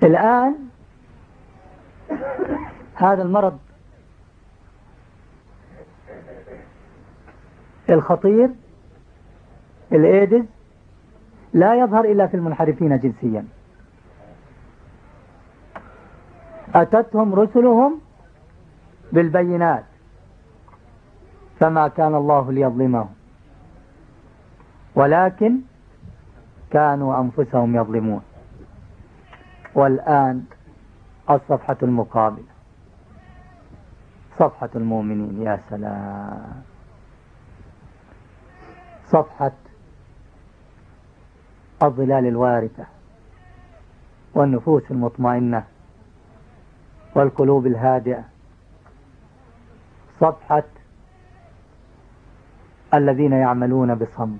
الآن هذا المرض الخطير الإيدز لا يظهر إلا في المنحرفين جنسيا. أتتهم رسلهم بالبينات فما كان الله ليظلمهم ولكن كانوا أنفسهم يظلمون. والآن الصفحة المقابلة صفحة المؤمنين، يا سلام، صفحة الظلال الوارثة والنفوس المطمئنة والقلوب الهادئة، صفحة الذين يعملون بصمت،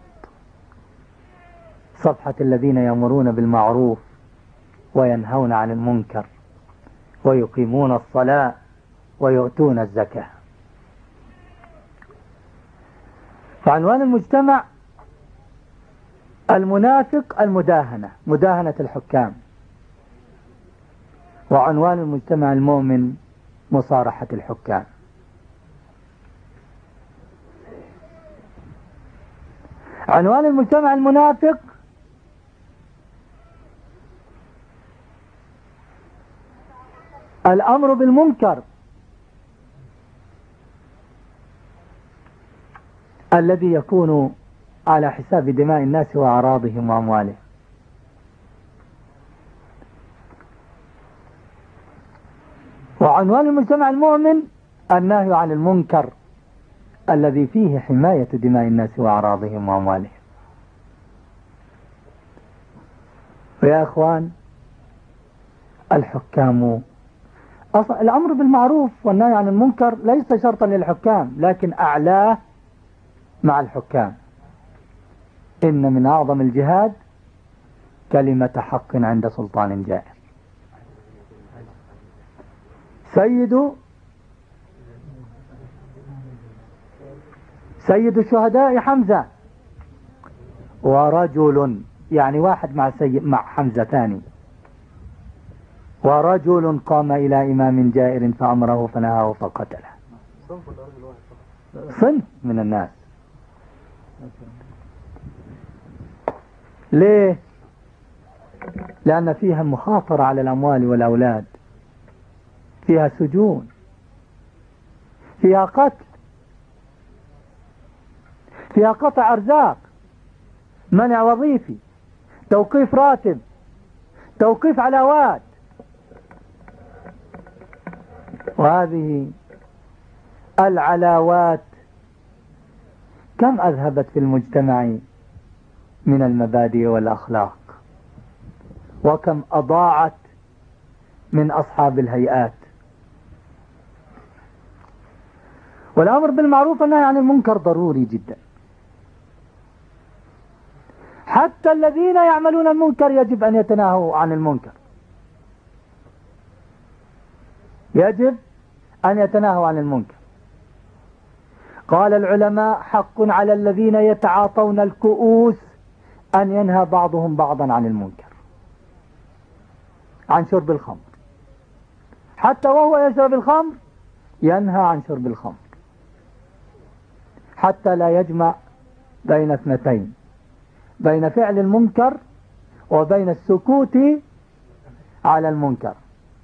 صفحة الذين يأمرون بالمعروف وينهون عن المنكر ويقيمون الصلاة ويؤتون الزكاة. فعنوان المجتمع المنافق المداهنة، مداهنة الحكام. وعنوان المجتمع المؤمن مصارحة الحكام. عنوان المجتمع المنافق الأمر بالمنكر الذي يكون على حساب دماء الناس وأعراضهم وأموالهم. وعنوان المجتمع المؤمن النهي عن المنكر الذي فيه حماية دماء الناس وأعراضهم وأموالهم. ويا أخوان، الحكام الأمر بالمعروف والنهي عن المنكر ليس شرطا للحكام، لكن أعلاه مع الحكام. إن من أعظم الجهاد كلمة حق عند سلطان جائر. سيد الشهداء حمزة، ورجل يعني واحد مع حمزة ثاني، ورجل قام إلى إمام جائر فأمره فنهاه فقتله. صنف من الناس. ليه؟ لأن فيها مخاطرة على الأموال والأولاد، فيها سجون، فيها قتل، فيها قطع أرزاق، منع وظيفي، توقيف راتب، توقيف علاوات. وهذه العلاوات كم أذهبت في المجتمع من المبادئ والأخلاق، وكم أضاعت من أصحاب الهيئات. والأمر بالمعروف والنهي عن المنكر ضروري جدا. حتى الذين يعملون المنكر يجب أن يتناهوا عن المنكر، يجب أن يتناهوا عن المنكر. قال العلماء: حق على الذين يتعاطون الكؤوس أن ينهى بعضهم بعضا عن المنكر، عن شرب الخمر. حتى وهو يشرب الخمر ينهى عن شرب الخمر، حتى لا يجمع بين اثنتين، بين فعل المنكر وبين السكوت على المنكر.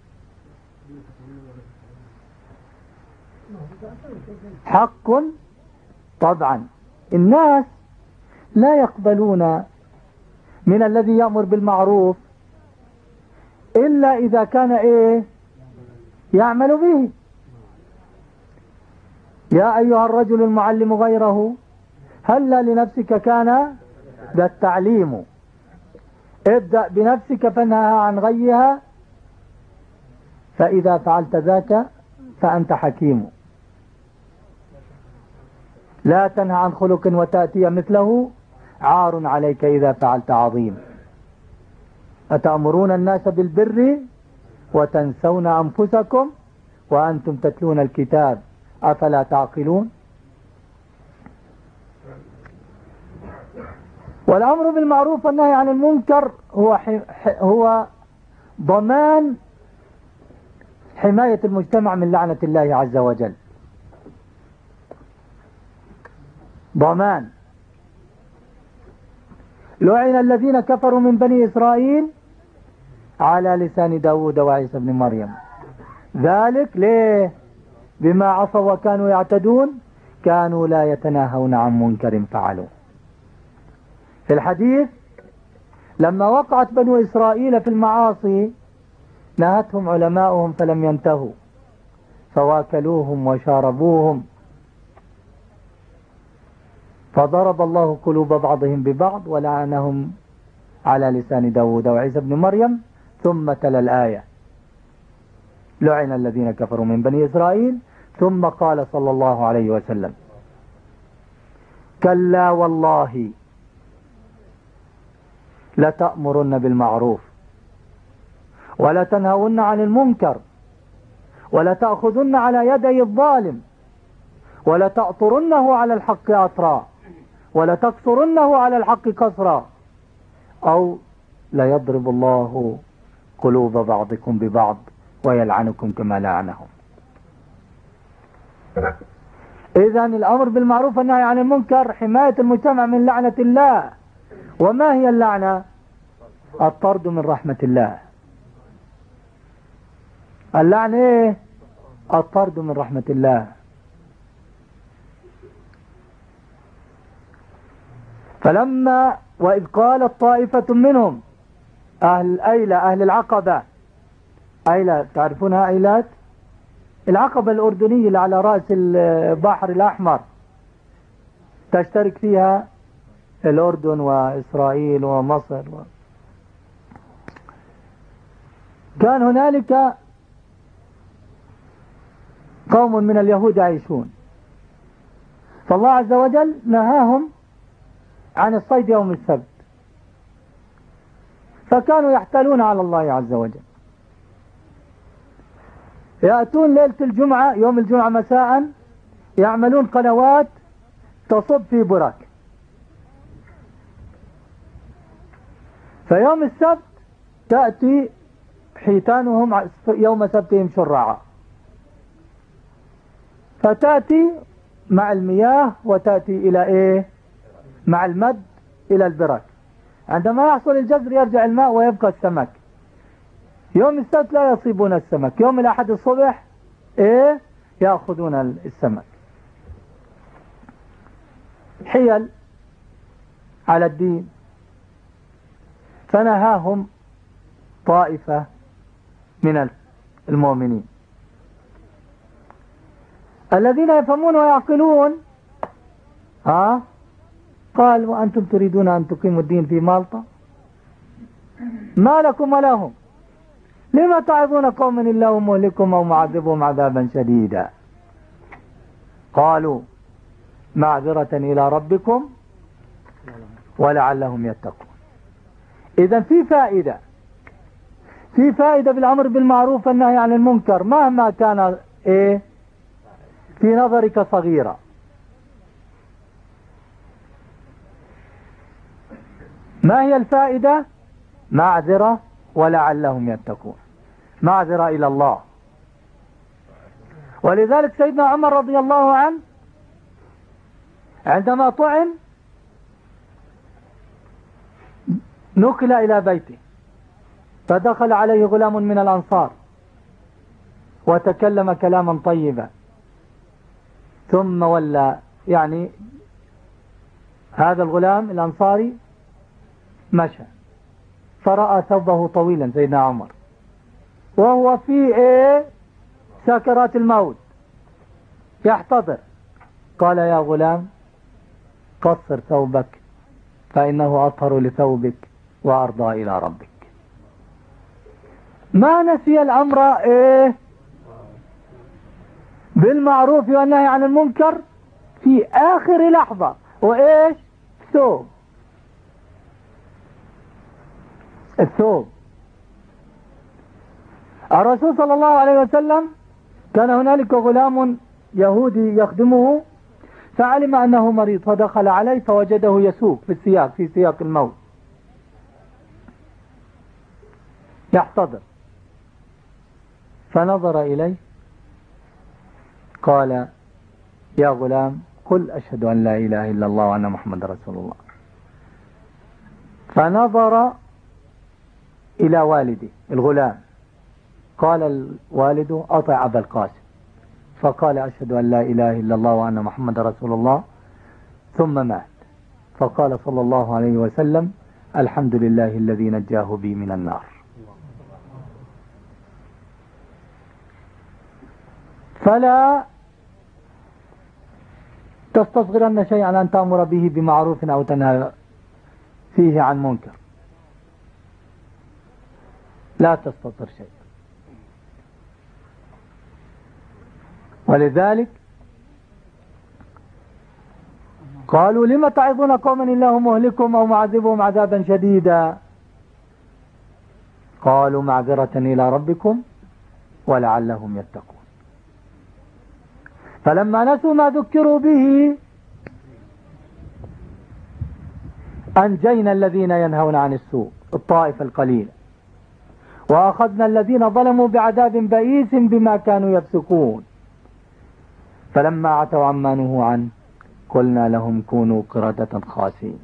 حق طبعا. الناس لا يقبلون من الذي يأمر بالمعروف إلا إذا كان يعمل به. يا أيها الرجل المعلم غيره هلا لنفسك كان ذا التعليم. ابدأ بنفسك فانهها عن غيها، فإذا فعلت ذاك فأنت حكيم. لا تنهى عن خلق وتأتي مثله، عار عليك إذا فعلت عظيم. أتأمرون الناس بالبر وتنسون أنفسكم وأنتم تتلون الكتاب أفلا تعقلون. والأمر بالمعروف والنهي عن المنكر هو ضمان حماية المجتمع من لعنة الله عز وجل، ضمان. لعن الذين كفروا من بني إسرائيل على لسان داود وعيسى بن مريم. ذلك ليه؟ بما عصوا وكانوا يعتدون، كانوا لا يتناهون عن منكر فعلوه. في الحديث لما وقعت بنو إسرائيل في المعاصي نهتهم علماؤهم فلم ينتهوا، فواكلوهم وشاربوهم، فضرب الله قلوب بعضهم ببعض ولعنهم على لسان داود وعيسى بن مريم، ثم تلا الآية لعن الذين كفروا من بني إسرائيل، ثم قال صلى الله عليه وسلم كلا والله لتأمرن بالمعروف ولتنهون عن المنكر ولتأخذن على يدي الظالم ولتأطرنه على الحق أطرا ولتكسرنه على الحق كسرا أو ليضرب الله قلوب بعضكم ببعض ويلعنكم كما لعنهم. إذن الأمر بالمعروف والنهي عن المنكر حماية المجتمع من لعنة الله. وما هي اللعنة؟ الطرد من رحمة الله. اللعنة ايه؟ الطرد من رحمة الله. فلما وإذ قالت طائفة منهم أهل الأيلة أهل العقبة، أيلة تعرفونها أيلات؟ العقبة الأردنية اللي على رأس البحر الأحمر تشترك فيها الأردن وإسرائيل ومصر كان هنالك قوم من اليهود يعيشون، فالله عز وجل نهاهم عن الصيد يوم السبت، فكانوا يحتالون على الله عز وجل، يأتون ليلة الجمعة يوم الجمعة مساء يعملون قنوات تصب في برك، فيوم السبت تأتي حيتانهم يوم سبتهم شرعا، فتأتي مع المياه وتأتي إلى إيه؟ مع المد إلى البرك. عندما يحصل الجزر يرجع الماء ويبقى السمك. يوم السبت لا يصيبون السمك، يوم الأحد الصبح إيه؟ يأخذون السمك. حيل على الدين، فنهاهم طائفة من المؤمنين الذين يفهمون ويعقلون. قال وأنتم تريدون أن تقيموا الدين في مالطا؟ ما لكم ولهم؟ لما تعظون قوما الله مهلكهم أو معذبهم عذابا شديدا؟ قالوا معذرة إلى ربكم ولعلهم يتقون. إذن في فائدة بالأمر بالمعروف والنهي عن المنكر مهما كان إيه في نظرك صغيرة. ما هي الفائدة؟ معذرة ولعلهم يتقون، معذرة إلى الله. ولذلك سيدنا عمر رضي الله عنه عندما طعن نقل إلى بيته، فدخل عليه غلام من الأنصار وتكلم كلاما طيبا، ثم ولى يعني هذا الغلام الأنصاري مشى، فرأى ثوبه طويلا سيدنا عمر وهو في سكرات الموت يحتضر. قال يا غلام قصر ثوبك فإنه أطهر لثوبك وأرضى إلى ربك. ما نسي الأمر بالمعروف والنهي عن المنكر في آخر لحظة، وإيش؟ الثوب. الرسول صلى الله عليه وسلم كان هنالك غلام يهودي يخدمه، فعلم أنه مريض فدخل عليه فوجده يسوق في سياق الموت يحتضر. فنظر إليه قال يا غلام قل أشهد أن لا إله إلا الله وأن محمد رسول الله. فنظر إلى والده الغلام، قال الوالد أطع أبا القاسم، فقال أشهد أن لا إله إلا الله وأن محمد رسول الله، ثم مات. فقال صلى الله عليه وسلم الحمد لله الذي نجاه بي من النار. فلا تستصغرن شيئا أن تأمر به بمعروف أو تنهى فيه عن منكر، لا تستصغر شيء. ولذلك قالوا لم تعظون قوما الله مهلكهم أو معذبهم عذابا شديدا؟ قالوا معذرة إلى ربكم ولعلهم يتقون. فلما نسوا ما ذكروا به أنجينا الذين ينهون عن السوء الطائفة القليلة، وأخذنا الذين ظلموا بعذاب بئيس بما كانوا يفسقون. فلما عتوا عما نهوا عنه قلنا لهم كونوا قردة خاسئين.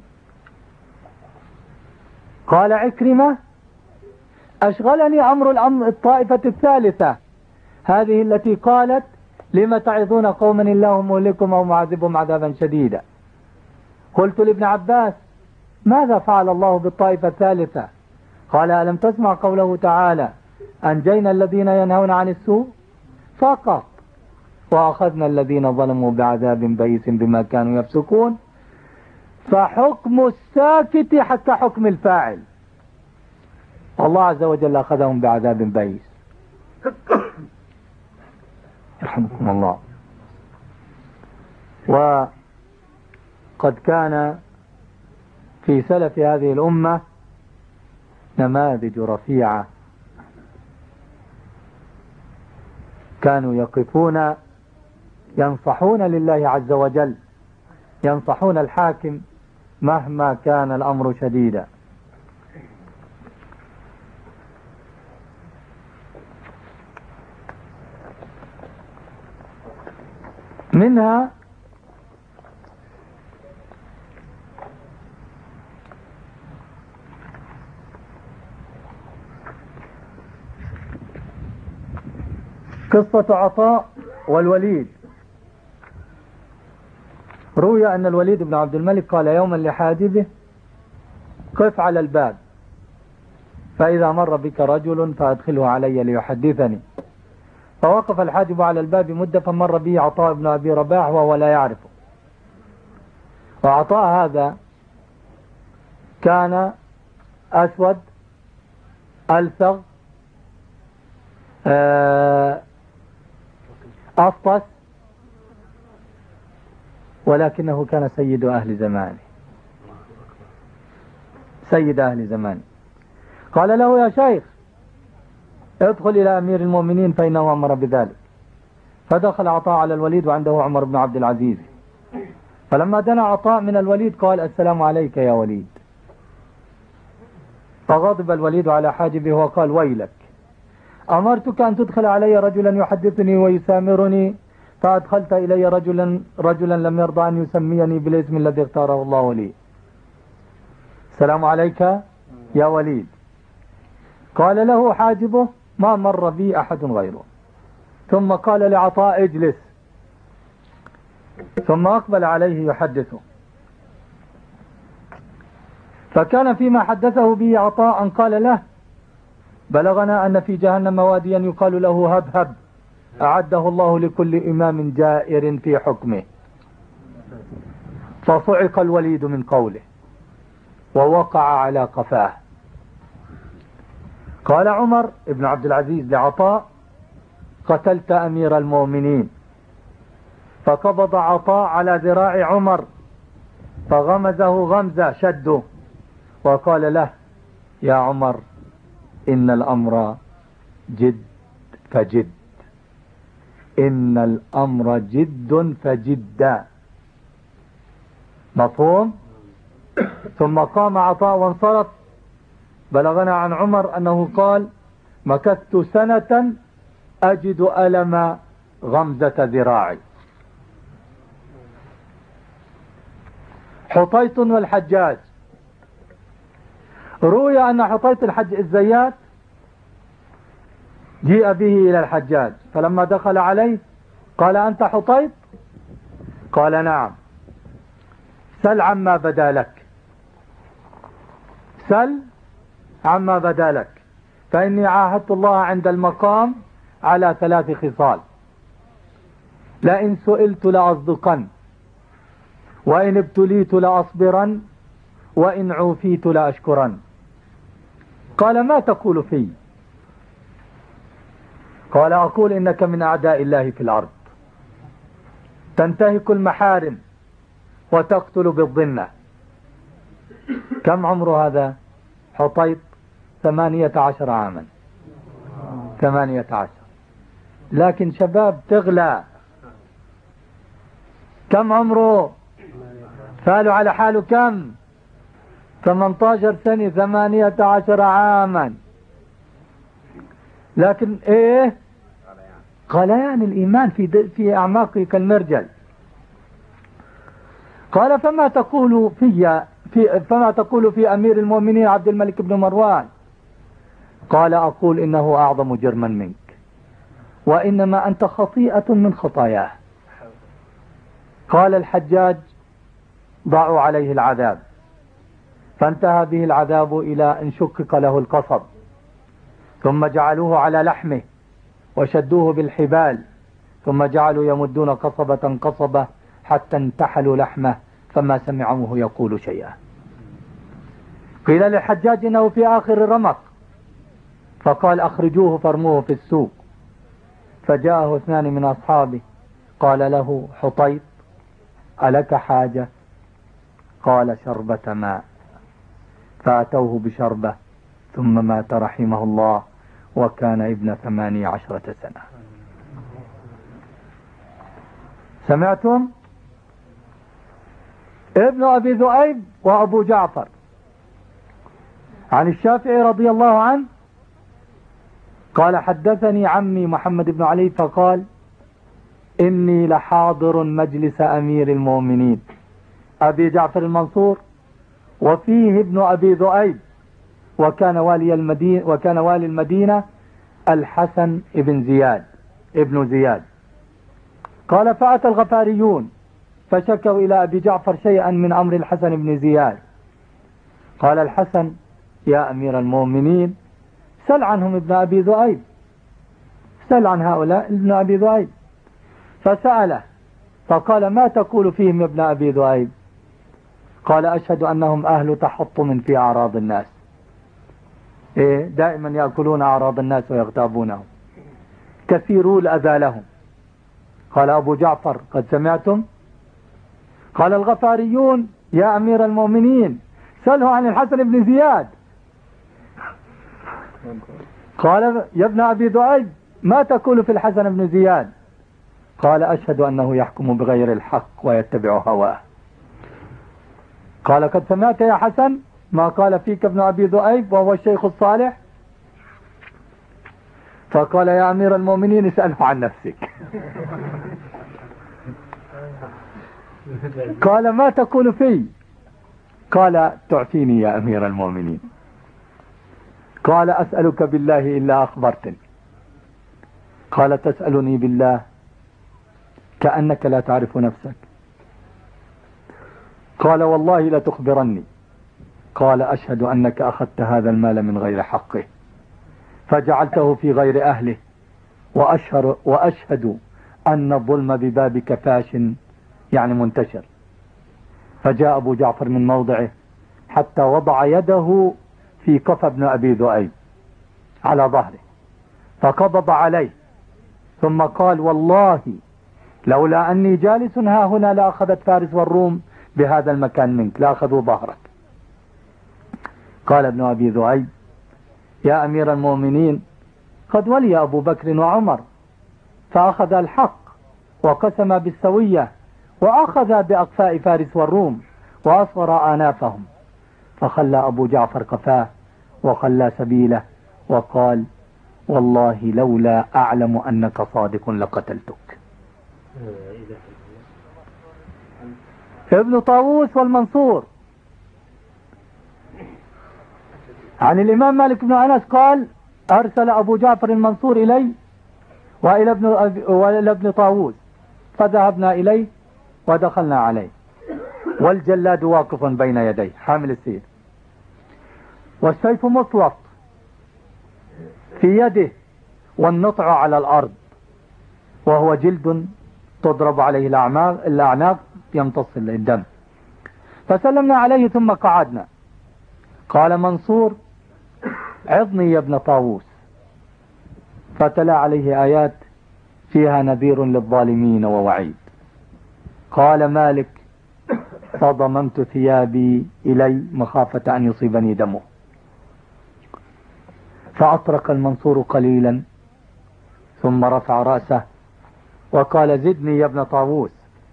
قال عكرمة أشغلني أمر الطائفة الثالثة، هذه التي قالت لم تعظون قوما الله مهلكهم أو معذبهم عذابا شديدا. قلت لابن عباس ماذا فعل الله بالطائفة الثالثة؟ قال ألم تسمع قوله تعالى أنجينا الذين ينهون عن السوء فقط، وأخذنا الذين ظلموا بعذاب بئيس بما كانوا يفسقون. فحكم الساكت حتى حكم الفاعل، الله عز وجل أخذهم بعذاب بئيس. يرحمكم الله. وقد كان في سلف هذه الأمة نماذج رفيعة، كانوا يقفون ينصحون لله عز وجل، ينصحون الحاكم مهما كان الأمر شديدا. منها قصة عطاء والوليد. روي أن الوليد بن عبد الملك قال يوما لحاجبه قف على الباب فإذا مر بك رجل فأدخله علي ليحدثني. فوقف الحاجب على الباب مدة، فمر به عطاء بن أبي رباح وهو لا يعرفه. وعطاء هذا كان أسود ألثغ أفطس، ولكنه كان سيد أهل زمانه، سيد أهل زمانه. قال له يا شيخ ادخل إلى أمير المؤمنين فإنه أمر بذلك. فدخل عطاء على الوليد وعنده عمر بن عبد العزيز. فلما دنا عطاء من الوليد قال السلام عليك يا وليد. فغضب الوليد على حاجبه وقال ويلك، أمرتك أن تدخل علي رجلا يحدثني ويسامرني، فأدخلت إلي رجلا لم يرضى أن يسميني بالاسم الذي اختاره الله لي. السلام عليك يا وليد. قال له حاجبه ما مر بي أحد غيره. ثم قال لعطاء اجلس، ثم أقبل عليه يحدثه. فكان فيما حدثه به عطاء قال له بلغنا أن في جهنم واديا يقال له هبهب أعده الله لكل إمام جائر في حكمه. فصعق الوليد من قوله ووقع على قفاه. قال عمر بن عبد العزيز لعطاء قتلت أمير المؤمنين. فقبض عطاء على ذراع عمر فغمزه غمزة شده وقال له يا عمر إن الأمر جد فجد، إن الأمر جد فجد. مفهوم؟ ثم قام عطاء وانصرف. بلغنا عن عمر أنه قال مكثت سنة أجد ألم غمزة ذراعي. حطيط والحجاج. روي أن حطيط الزيات جيء به إلى الحجاج، فلما دخل عليه قال: أنت حطيط؟ قال: نعم. سل عما بدا لك، سل عما بدا لك، فإني عاهدت الله عند المقام على 3 خصال: لئن سئلت لأصدقن، وإن ابتليت لأصبرن، وإن عوفيت لأشكرن. قال: ما تقول في؟ قال: أقول إنك من أعداء الله في الأرض، تنتهك المحارم وتقتل بالظنة. كم عمر هذا حطيط؟ 18 عاما. 18. لكن شباب تغلى. كم عمره؟ فالوا على حاله كم؟ 18 سنة، 18 عاما. لكن ايه؟ غليان الإيمان في أعماقه كالمرجل. قال: فما تقول في أمير المؤمنين عبد الملك بن مروان؟ قال: أقول إنه أعظم جرما منك، وإنما أنت خطيئة من خطاياه. قال الحجاج: ضعوا عليه العذاب. فانتهى به العذاب إلى أن شقق له القصب، ثم جعلوه على لحمه وشدوه بالحبال، ثم جعلوا يمدون قصبة قصبة حتى انتحلوا لحمه، فما سمعوه يقول شيئا. قيل للحجاج إنه في آخر الرمق، فقال: أخرجوه فارموه في السوق. فجاءه 2 من أصحابه، قال له حطيط: ألك حاجة؟ قال: شربة ماء. فأتوه بشربة، ثم مات رحمه الله، وكان ابن 18 سنة. سمعتم؟ ابن أبي ذؤيب وأبو جعفر. عن الشافعي رضي الله عنه قال: حدثني عمي محمد بن علي فقال: إني لحاضر مجلس أمير المؤمنين أبي جعفر المنصور، وفيه ابن أبي ذؤيب، وكان والي المدينة الحسن ابن زياد. قال: فأتى الغفاريون فشكوا إلى أبي جعفر شيئا من أمر الحسن بن زياد. قال الحسن: يا أمير المؤمنين، سل عنهم ابن أبي ذؤيب، سل عن هؤلاء ابن أبي ذؤيب. فسأله فقال: ما تقول فيهم يا ابن أبي ذؤيب؟ قال: أشهد أنهم أهل تحطم في أعراض الناس، دائما يأكلون أعراض الناس ويغتابونهم، كثيرو الأذى لهم. قال أبو جعفر: قد سمعتم؟ قال الغفاريون: يا أمير المؤمنين، سأله عن الحسن بن زياد. قال: يا ابن أبي ذؤيب، ما تقول في الحسن بن زياد؟ قال: أشهد أنه يحكم بغير الحق ويتبع هواه. قال: قد سمعت يا حسن ما قال فيك ابن أبي ذؤيب وهو الشيخ الصالح؟ فقال: يا أمير المؤمنين، اسأله عن نفسك. قال: ما تقول في؟ قال: تعفيني يا أمير المؤمنين. قال: أسألك بالله إلا أخبرتني. قال: تسألني بالله كأنك لا تعرف نفسك. قال: والله لا تخبرني. قال: أشهد أنك أخذت هذا المال من غير حقه، فجعلته في غير أهله، وأشهد أن الظلم ببابك فاش، يعني منتشر. فجاء أبو جعفر من موضعه حتى وضع يده في قفا ابن أبي ذؤيب على ظهره، فقبض عليه، ثم قال: والله لولا أني جالس ها هنا لأخذت فارس والروم بهذا المكان منك، لأخذوا ظهرك. قال ابن أبي ذؤيب: يا أمير المؤمنين، قد ولي أبو بكر وعمر فأخذ الحق وقسم بالسوية، وأخذ بأقفاء فارس والروم وأصغر آنافهم. فخلى أبو جعفر قفاه وخلى سبيله، وقال: والله لولا أعلم أنك صادق لقتلتك. ابن طاووس والمنصور عن الإمام مالك بن أنس قال: أرسل أبو جعفر المنصور إلي وإلى ابن طاووس، فذهبنا إليه ودخلنا عليه والجلاد واقف بين يديه حامل السيف، والسيف مطلق في يده، والنطع على الأرض، وهو جلد تضرب عليه الأعناق يمتص الدم. فسلمنا عليه ثم قعدنا. قال منصور: عظني يا ابن طاووس، فتلا عليه آيات فيها نذير للظالمين ووعيد. قال مالك: فضممت ثيابي إلي مخافة أن يصيبني دمه. فأطرق المنصور قليلا ثم رفع رأسه وقال: زدني يا ابن طاووس.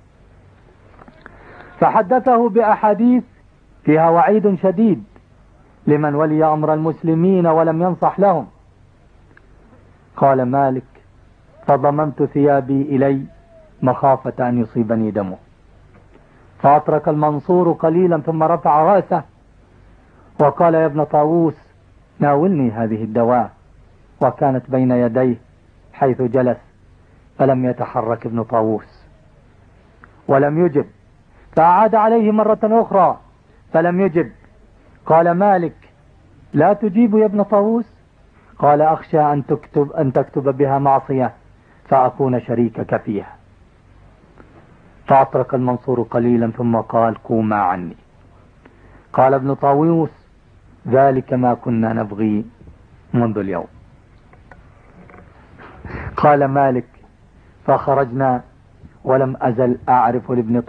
فحدثه بأحاديث فيها وعيد شديد لمن ولي أمر المسلمين ولم ينصح لهم. قال مالك: فضممت ثيابي إلي مخافة أن يصيبني دمه. فأطرق المنصور قليلا ثم رفع رأسه وقال: يا ابن طاووس، ناولني هذه الدواء. وكانت بين يديه حيث جلس، فلم يتحرك ابن طاووس ولم يجب. فأعاد عليه مرة أخرى فلم يجب. قال مالك: لا تجيب يا ابن طاووس؟ قال: أخشى أن تكتب بها معصية فأكون شريكك فيها. فأطرق المنصور قليلا ثم قال: قوما عني. قال ابن طاووس: ذلك ما كنا نبغي منذ اليوم. قال مالك: فخرجنا ولم أزل أعرف لابن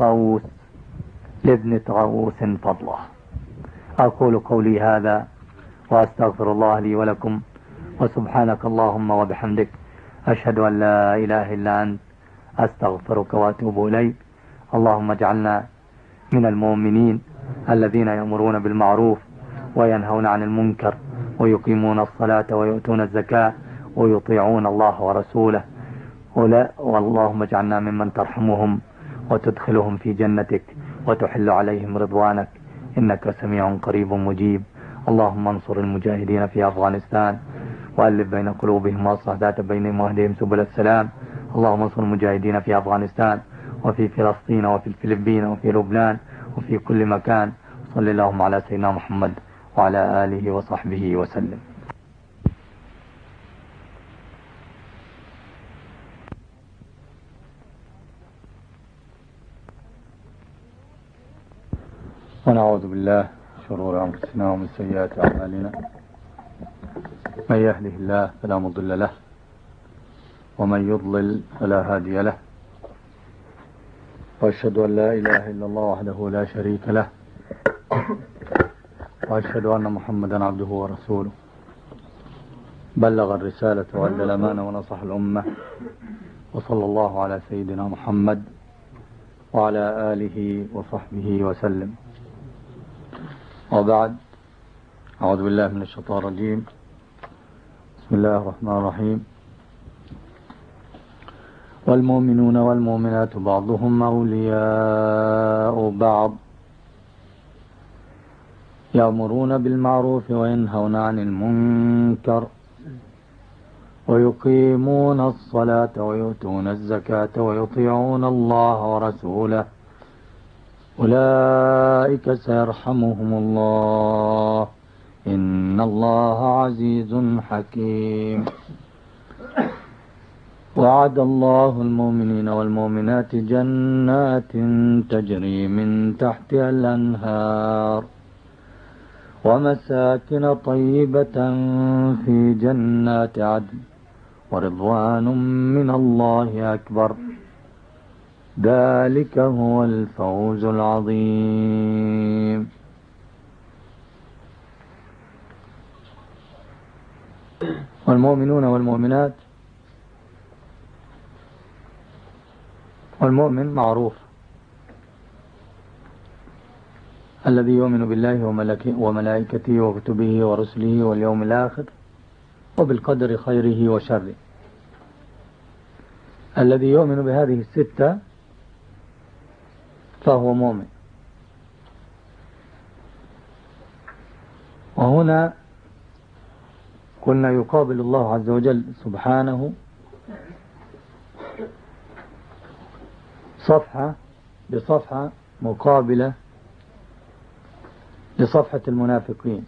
طاووس فضله. أقول قولي هذا وأستغفر الله لي ولكم، وسبحانك اللهم وبحمدك، أشهد أن لا إله إلا أنت، أستغفرك وأتوب إليك. اللهم اجعلنا من المؤمنين الذين يأمرون بالمعروف وينهون عن المنكر ويقيمون الصلاة ويؤتون الزكاة ويطيعون الله ورسوله، واللهم اجعلنا ممن ترحمهم وتدخلهم في جنتك وتحل عليهم رضوانك، إنك سميع قريب مجيب. اللهم انصر المجاهدين في أفغانستان وألف بين قلوبهم وأصلح ذات بينهم واهدهم سبل السلام. اللهم انصر المجاهدين في أفغانستان وفي فلسطين وفي الفلبين وفي لبنان وفي كل مكان. صل اللهم على سيدنا محمد وعلى آله وصحبه وسلم. ونعوذ بالله شرور أنفسنا ومن سيئات أعمالنا، من يهده الله فلا مضل له ومن يضلل فلا هادي له، وأشهد أن لا إله إلا الله وحده لا شريك له، وأشهد أن محمدا عبده ورسوله، بلغ الرسالة وأدى الأمانة ونصح الأمة، وصلى الله على سيدنا محمد وعلى آله وصحبه وسلم. وبعد، أعوذ بالله من الشيطان الرجيم. بسم الله الرحمن الرحيم. والمؤمنون والمؤمنات بعضهم أولياء بعض، يأمرون بالمعروف وينهون عن المنكر ويقيمون الصلاة ويؤتون الزكاة ويطيعون الله ورسوله، أولئك سيرحمهم الله، إن الله عزيز حكيم. وعد الله المؤمنين والمؤمنات جنات تجري من تحتها الأنهار ومساكن طيبة في جنات عدن ورضوان من الله أكبر، ذلك هو الفوز العظيم. والمؤمنون والمؤمنات، والمؤمن معروف الذي يؤمن بالله وملائكته وكتبه ورسله واليوم الآخر وبالقدر خيره وشره. الذي يؤمن بهذه الستة فهو مؤمن. وهنا قلنا يقابل الله عز وجل سبحانه صفحة بصفحة مقابلة لصفحة المنافقين.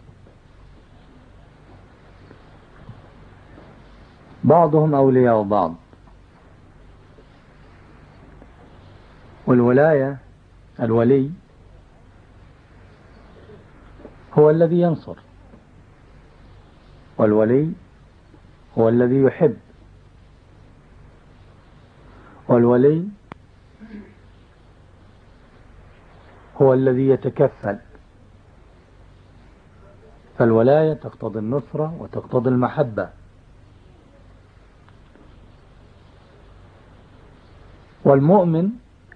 بعضهم أولياء بعض. والولاية الولي هو الذي ينصر، والولي هو الذي يحب، والولي هو الذي يتكفل. فالولاية تقتضي النصرة وتقتضي المحبة. والمؤمن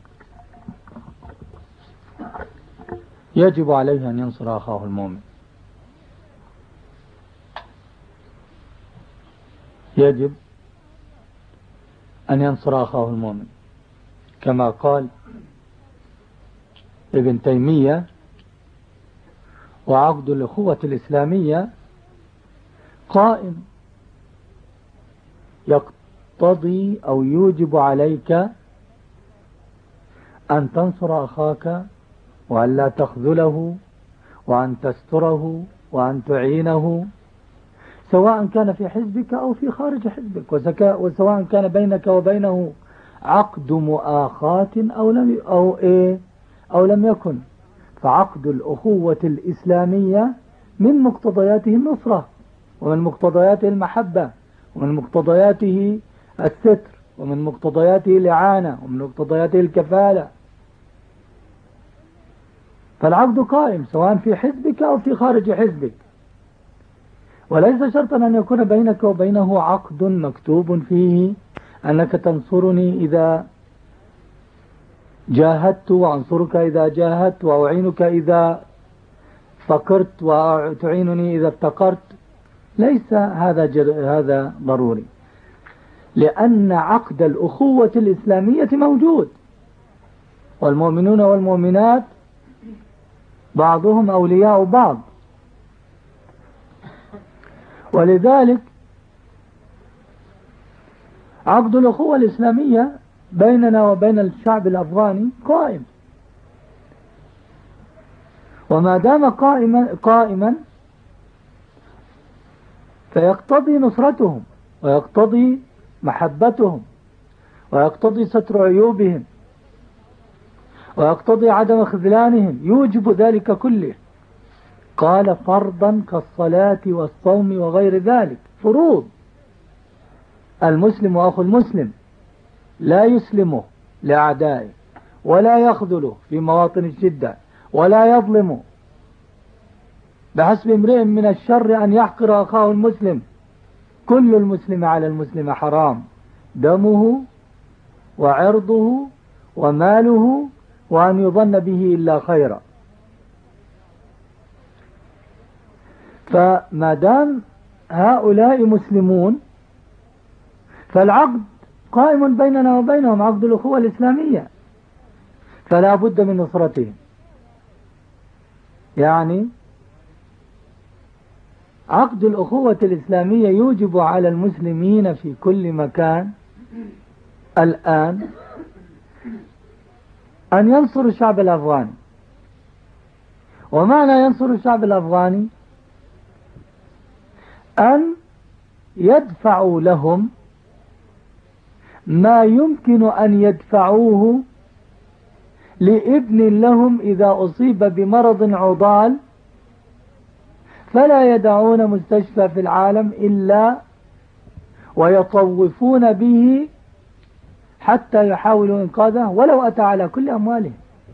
يجب عليه أن ينصر أخاه المؤمن، يجب أن ينصر أخاه المؤمن، كما قال ابن تيمية: وعقد الأخوة الإسلامية قائم يقتضي أو يوجب عليك أن تنصر أخاك، وأن لا تخذله، وأن تستره، وأن تعينه، سواء كان في حزبك أو في خارج حزبك، وسواء كان بينك وبينه عقد مؤاخاة أو لم يكن. فعقد الأخوة الإسلامية من مقتضياته النصرة، ومن مقتضياته المحبة، ومن مقتضياته الستر، ومن مقتضياته الإعانة، ومن مقتضياته الكفالة. فالعقد قائم سواء في حزبك أو في خارج حزبك، وليس شرطا أن يكون بينك وبينه عقد مكتوب فيه أنك تنصرني إذا جاهدت، وأنصرك إذا جاهدت، وأعينك إذا فقرت، وتعينني إذا افتقرت. ليس هذا ضروري، لأن عقد الأخوة الإسلامية موجود، والمؤمنون والمؤمنات بعضهم أولياء بعض. ولذلك عقد الأخوة الإسلامية بيننا وبين الشعب الأفغاني قائم، وما دام قائما فيقتضي نصرتهم، ويقتضي محبتهم، ويقتضي ستر عيوبهم، ويقتضي عدم خذلانهم، يوجب ذلك كله. قال: فرضا كالصلاة والصوم وغير ذلك، فروض. المسلم وأخو المسلم لا يسلمه لأعدائه، ولا يخذله في مواطن الشدة، ولا يظلمه. بحسب امرئ من الشر أن يحقر أخاه المسلم. كل المسلم على المسلم حرام، دمه وعرضه وماله، وأن يظن به إلا خيرا. فما دام هؤلاء مسلمون فالعقد قائم بيننا وبينهم، عقد الأخوة الإسلامية، فلا بد من نصرتهم. يعني عقد الأخوة الإسلامية يوجب على المسلمين في كل مكان الآن أن ينصروا الشعب الأفغاني. ومعنى ينصر الشعب الأفغاني أن يدفعوا لهم ما يمكن أن يدفعوه لابن لهم إذا أصيب بمرض عضال، فلا يدعون مستشفى في العالم إلا ويطوفون به حتى يحاولوا إنقاذه ولو أتى على كل أموالهم.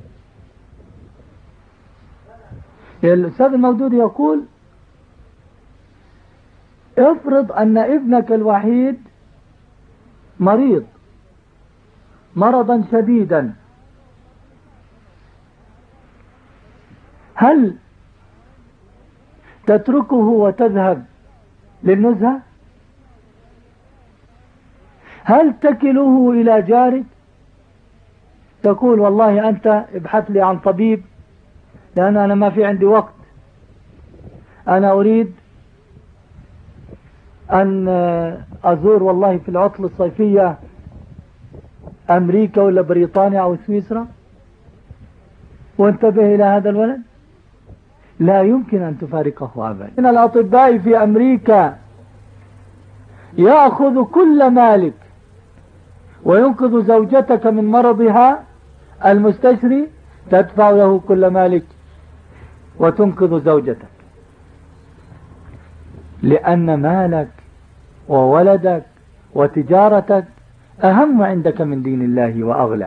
الأستاذ المودود يقول: افرض أن ابنك الوحيد مريض مرضا شديدا، هل تتركه وتذهب للنزهة؟ هل تكله إلى جارك؟ تقول والله أنت ابحث لي عن طبيب لأن أنا ما في عندي وقت، أنا أريد أن أزور والله في العطلة الصيفية أمريكا ولا بريطانيا أو سويسرا. وانتبه إلى هذا الولد، لا يمكن أن تفارقه أبدا. من الأطباء في أمريكا يأخذ كل مالك وينقذ زوجتك من مرضها المستشري، تدفع له كل مالك وتنقذ زوجتك، لأن مالك وولدك وتجارتك أهم عندك من دين الله وأغلى.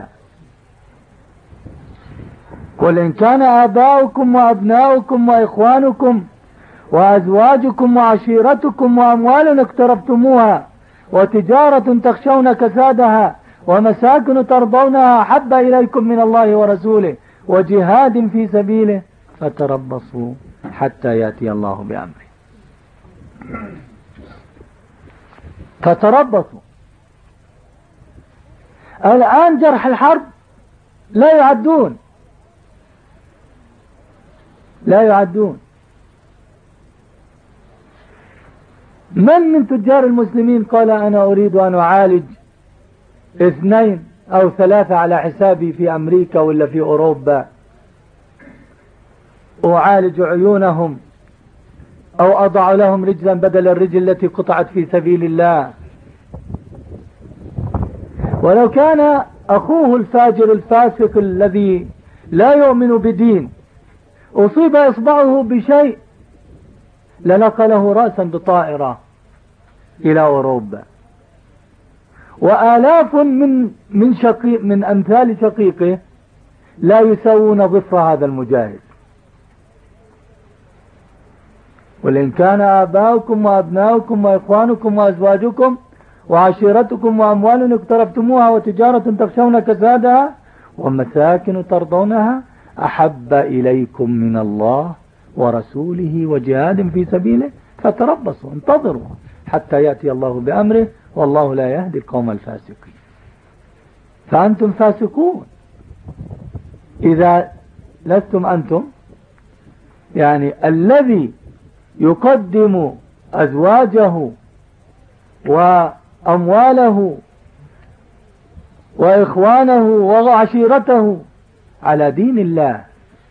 قل إن كان آباؤكم وأبناؤكم وإخوانكم وأزواجكم وعشيرتكم وأموال اقترفتموها وتجارة تخشون كسادها ومساكن ترضونها أحب إليكم من الله ورسوله وجهاد في سبيله فتربصوا حتى يأتي الله بأمره. فتربصوا. الآن جرح الحرب لا يعدون، لا يعدون. من تجار المسلمين قال أنا أريد أن أعالج 2 أو 3 على حسابي في أمريكا ولا في أوروبا، أعالج عيونهم أو أضع لهم رجلا بدل الرجل التي قطعت في سبيل الله. ولو كان أخوه الفاجر الفاسق الذي لا يؤمن بدين أصيب إصبعه بشيء لنقله رأسا بطائرة إلى أوروبا. وآلاف من أمثال شقيقه لا يسوون ظفر هذا المجاهد. ولئن كان آباؤكم وأبناؤكم وإخوانكم وأزواجكم وعشيرتكم وأموال اقترفتموها وتجارة تخشون كسادها ومساكن ترضونها أحب إليكم من الله ورسوله وجهاد في سبيله فتربصوا، انتظروا حتى يأتي الله بأمره والله لا يهدي القوم الفاسقين. فأنتم فاسقون إذا لستم أنتم، يعني الذي يقدم أزواجه وأمواله وإخوانه وعشيرته على دين الله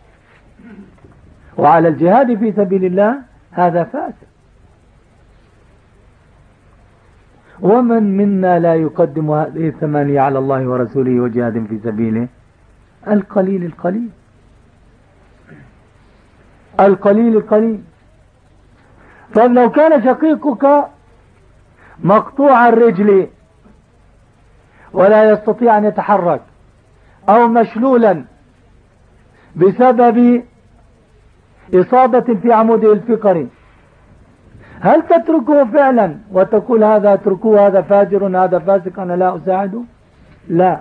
وعلى الجهاد في سبيل الله، هذا فاسق. ومن منا لا يقدم هذه 8 على الله ورسوله وجهاد في سبيله؟ القليل القليل، القليل القليل. طيب لو كان شقيقك مقطوع الرجل ولا يستطيع أن يتحرك أو مشلولا بسبب إصابة في عموده الفقري، هل تتركه فعلا وتقول هذا اتركوه هذا فاجر هذا فاسق أنا لا أساعده؟ لا،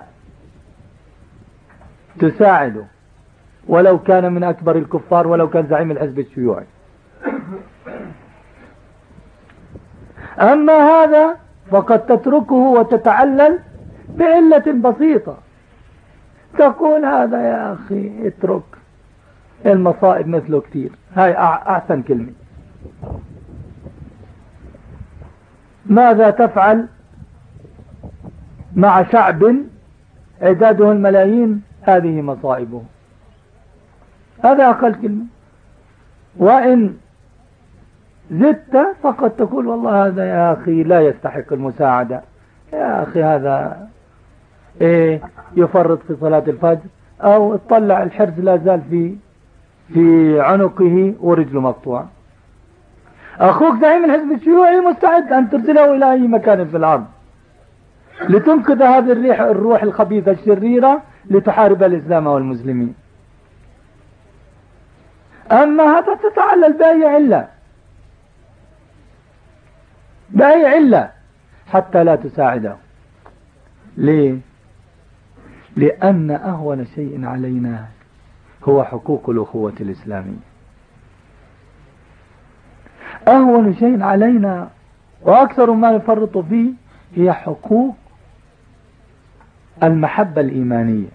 تساعده ولو كان من أكبر الكفار، ولو كان زعيم الحزب الشيوعي. أما هذا فقد تتركه وتتعلل بعلة بسيطة، تقول هذا يا أخي اترك، المصائب مثله كثير. هاي أحسن كلمة. ماذا تفعل مع شعب عداده الملايين؟ هذه مصائبه. هذا أقل كلمة. وإن زدت فقد تقول والله هذا يا أخي لا يستحق المساعدة، يا أخي هذا يفرط في صلاة الفجر، أو اطلع الحرز لا زال في عنقه ورجله مقطوع. أخوك زعيم الحزب الشيوعي مستعد أن ترسله إلى أي مكان في الأرض لتنقذ هذه الروح الخبيثة الشريرة لتحارب الإسلام والمسلمين. أما هذا تتعلل بأي علة، بأي علة حتى لا تساعده. ليه؟ لأن أهون شيء علينا هو حقوق الأخوة الإسلامية. أهون شيء علينا وأكثر ما نفرط فيه هي حقوق المحبة الإيمانية.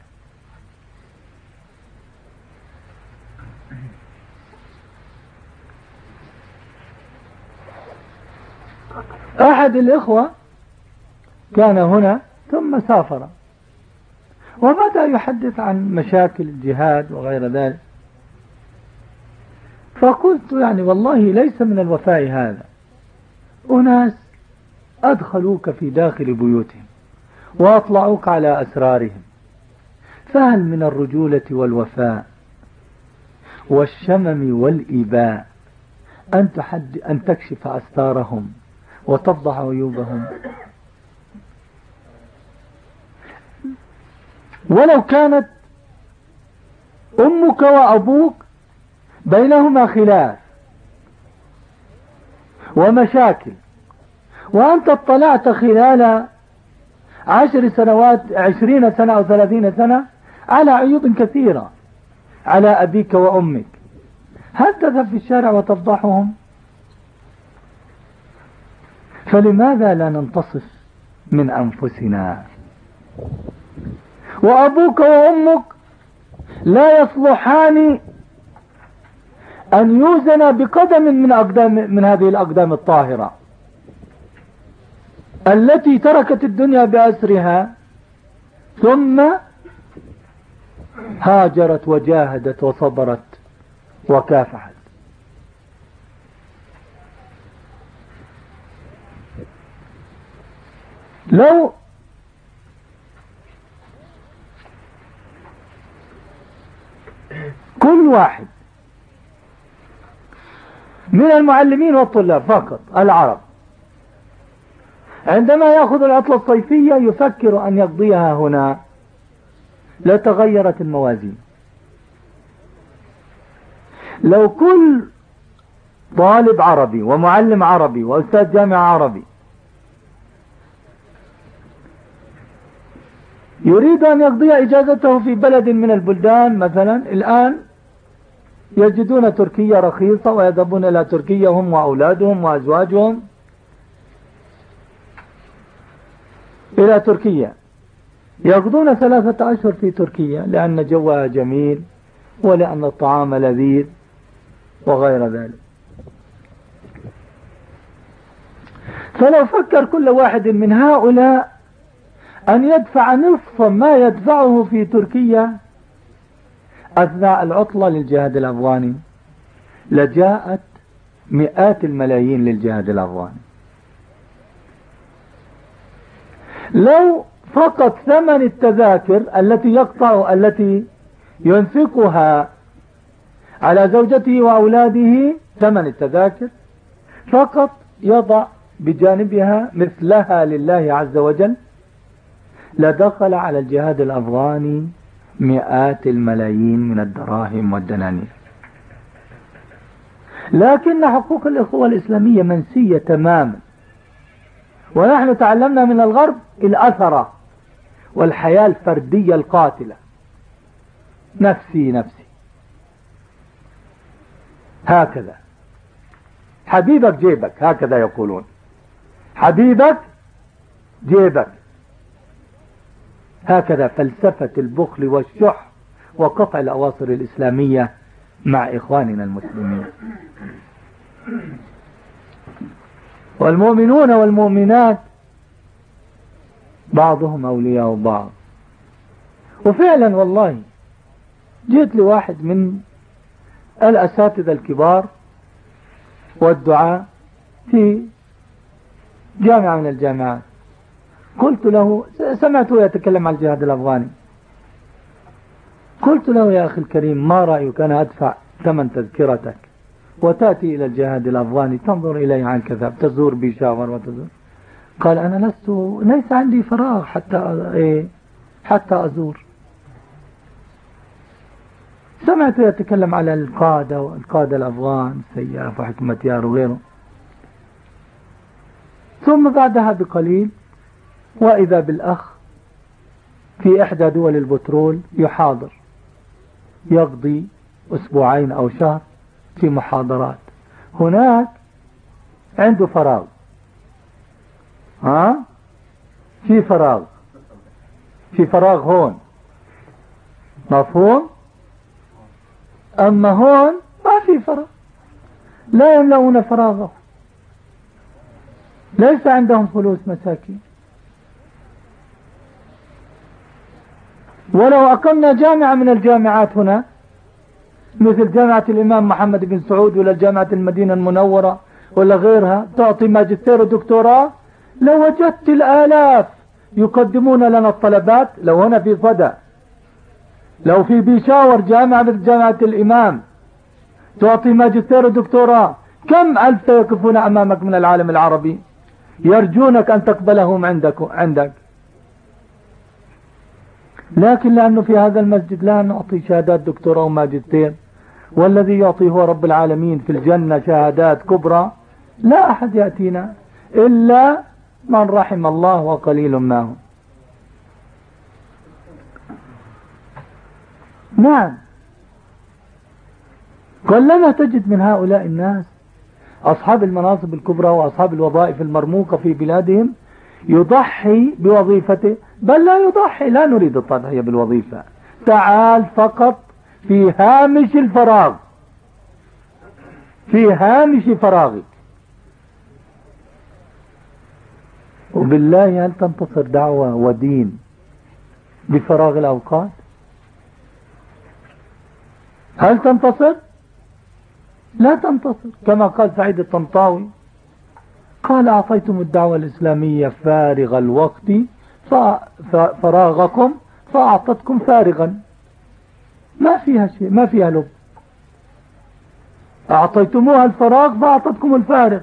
أحد الإخوة كان هنا ثم سافر وبدأ يحدث عن مشاكل الجهاد وغير ذلك، فقلت يعني والله ليس من الوفاء هذا، أناس أدخلوك في داخل بيوتهم وأطلعوك على أسرارهم، فهل من الرجولة والوفاء والشمم والإيباء أن تكشف أستارهم وتفضح عيوبهم؟ ولو كانت أمك وأبوك بينهما خلاف ومشاكل، وأنت اطلعت خلال 10 سنوات 20 سنة أو 30 سنة على عيوب كثيرة على أبيك وأمك، هل تذهب في الشارع وتفضحهم؟ فلماذا لا ننتصف من أنفسنا؟ وأبوك وأمك لا يصلحان أن يوزن بقدم من هذه الأقدام الطاهرة التي تركت الدنيا بأسرها ثم هاجرت وجاهدت وصبرت وكافحت. لو كل واحد من المعلمين والطلاب فقط العرب عندما يأخذ العطلة الصيفية يفكر أن يقضيها هنا لتغيرت الموازين. لو كل طالب عربي ومعلم عربي وأستاذ جامعة عربي يريد أن يقضي إجازته في بلد من البلدان، مثلا الآن يجدون تركيا رخيصة ويذهبون إلى تركيا هم وأولادهم وأزواجهم إلى تركيا، يقضون 3 أشهر في تركيا لأن جوها جميل ولأن الطعام لذيذ وغير ذلك. فلو فكر كل واحد من هؤلاء أن يدفع نصف ما يدفعه في تركيا أثناء العطلة للجهاد الأفغاني لجاءت مئات الملايين للجهاد الأفغاني. لو فقط ثمن التذاكر التي ينفقها على زوجته وأولاده، ثمن التذاكر فقط يضع بجانبها مثلها لله عز وجل، لدخل على الجهاد الأفغاني مئات الملايين من الدراهم والدنانير. لكن حقوق الإخوة الإسلامية منسية تماما، ونحن تعلمنا من الغرب الأثرة والحياة الفردية القاتلة، نفسي نفسي، هكذا حبيبك جيبك، هكذا يقولون، حبيبك جيبك، هكذا فلسفة البخل والشح وقطع الأواصر الإسلامية مع إخواننا المسلمين. والمؤمنون والمؤمنات بعضهم أولياء بعض. وفعلا والله جئت لواحد من الأساتذة الكبار والدعاء في جامعة من الجامعات، قلت له، سمعته يتكلم عن الجهاد الأفغاني، قلت له يا أخي الكريم ما رأيك أنا أدفع ثمن تذكرتك وتأتي إلى الجهاد الأفغاني تنظر إلي عن كذب، تزور بيشاور وتزور. قال أنا ليس عندي فراغ حتى أزور. سمعته يتكلم على القادة الأفغان سياف وحكمة يار وغيره، ثم بعدها بقليل وإذا بالأخ في إحدى دول البترول يحاضر، يقضي أسبوعين أو شهر في محاضرات، هناك عنده فراغ، في فراغ، في فراغ هون، مفهوم؟ أما هون ما في فراغ، لا يملؤون فراغه، ليس عندهم فلوس مساكين. ولو أقمنا جامعة من الجامعات هنا مثل جامعة الإمام محمد بن سعود ولا جامعة المدينة المنورة ولا غيرها تعطي ماجستير ودكتوراه، لوجدت الآلاف يقدمون لنا الطلبات. لو هنا في صدى، لو في بيشاور جامعة مثل جامعة الإمام تعطي ماجستير ودكتوراه، كم ألف سيقفون أمامك من العالم العربي يرجونك أن تقبلهم عندك. لكن لأنه في هذا المسجد لا نعطي شهادات دكتوراه وماجستير، والذي يعطي هو رب العالمين في الجنة شهادات كبرى، لا أحد يأتينا إلا من رحم الله وقليل ما هم. نعم، قلما تجد من هؤلاء الناس أصحاب المناصب الكبرى وأصحاب الوظائف المرموقة في بلادهم يضحي بوظيفته، بل لا يضحي، لا نريد التضحية بالوظيفة، تعال فقط في هامش الفراغ، في هامش فراغك. وبالله هل تنتصر دعوة ودين بفراغ الأوقات؟ هل تنتصر؟ لا تنتصر. كما قال سعيد الطنطاوي، قال أعطيتم الدعوة الإسلامية فارغ الوقت فراغكم فأعطتكم فارغا، ما فيها شيء، ما فيها لب. أعطيتموها الفراغ فأعطتكم الفارغ.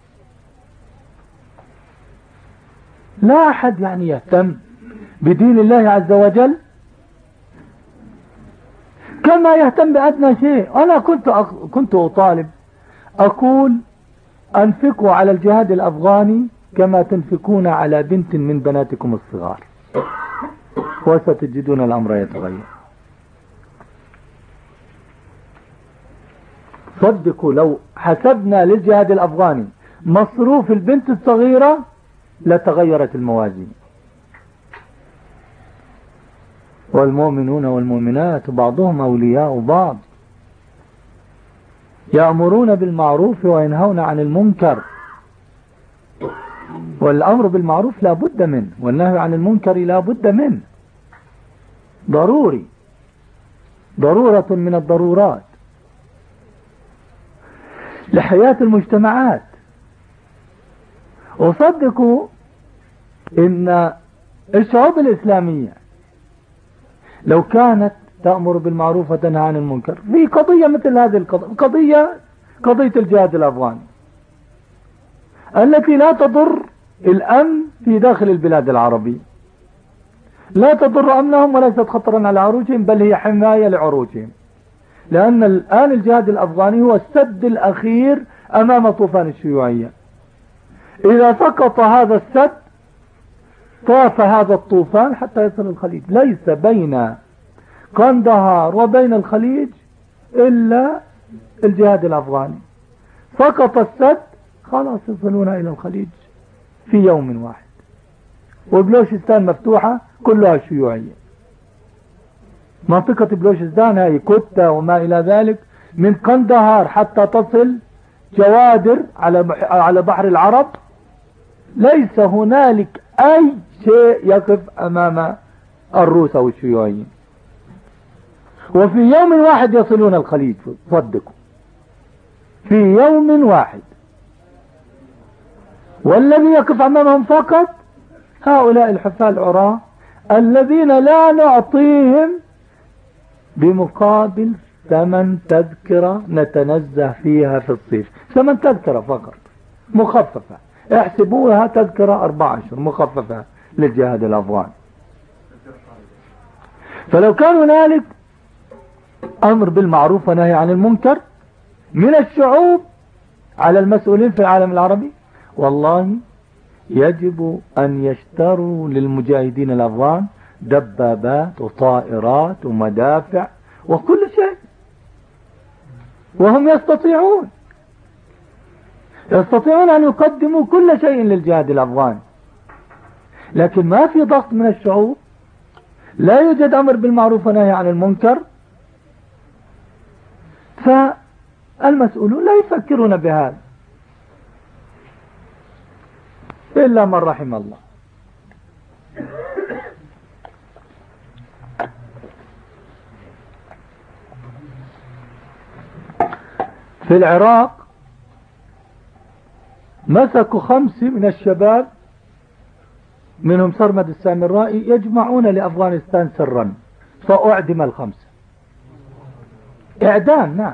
لا أحد يعني يهتم بدين الله عز وجل كما يهتم بأدنى شيء. أنا كنت أطالب أقول أنفقوا على الجهاد الأفغاني كما تنفقون على بنت من بناتكم الصغار، وستجدون الأمر يتغير. صدقوا لو حسبنا للجهاد الأفغاني مصروف البنت الصغيرة لتغيرت الموازين. والمؤمنون والمؤمنات بعضهم أولياء بعض، يأمرون بالمعروف وينهون عن المنكر. والأمر بالمعروف لا بد منه، والنهي عن المنكر لا بد منه، ضروري، ضرورة من الضرورات لحياة المجتمعات. وصدقوا إن الشعوب الإسلامية لو كانت تأمر بالمعروف وتنهى عن المنكر في قضية مثل هذه القضية، قضية الجهاد الأفغاني التي لا تضر الأمن في داخل البلاد العربية، لا تضر أمنهم وليست خطرا على عروشهم، بل هي حماية لعروشهم. لأن الآن الجهاد الأفغاني هو السد الأخير أمام طوفان الشيوعية. إذا سقط هذا السد طاف هذا الطوفان حتى يصل الخليج. ليس بين قندهار وبين الخليج إلا الجهاد الأفغاني. سقط السد خلاص يصلون إلى الخليج في يوم واحد. وبلوشستان مفتوحة كلها شيوعية. منطقة بلوشستان هي كتة وما إلى ذلك، من قندهار حتى تصل جوادر على بحر العرب ليس هنالك أي شيء يقف أمام الروس أو الشيوعيين. وفي يوم واحد يصلون الخليج، صدقوا، في يوم واحد. والذي يقف أمامهم فقط هؤلاء الحفاة العراة الذين لا نعطيهم بمقابل ثمن تذكرة نتنزه فيها في الصيف، ثمن تذكرة فقط مخففة، احسبوها تذكرة 4 أشهر مخففة للجهاد الأفغاني. فلو كان هنالك أمر بالمعروف ونهي عن المنكر من الشعوب على المسؤولين في العالم العربي، والله يجب أن يشتروا للمجاهدين الأفغان دبابات وطائرات ومدافع وكل شيء، وهم يستطيعون أن يقدموا كل شيء للجهاد الأفغاني. لكن ما في ضغط من الشعوب لا يوجد أمر بالمعروف ونهي عن المنكر، فالمسؤولون لا يفكرون بهذا إلا من رحم الله. في العراق مسكوا 5 من الشباب منهم سرمد السامرائي يجمعون لأفغانستان سرا، فأعدم 5. إعدام، نعم،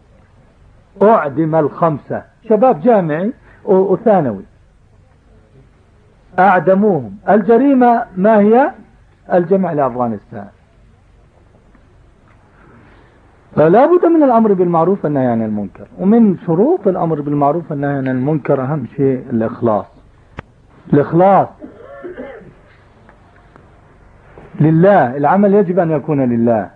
أعدم 5 شباب جامعي وثانوي، أعدموهم. الجريمة ما هي؟ الجمع لأفغانستان. فلا بد من الأمر بالمعروف والنهي عن المنكر، ومن شروط الأمر بالمعروف والنهي عن المنكر أهم شيء الإخلاص. الإخلاص لله، العمل يجب أن يكون لله.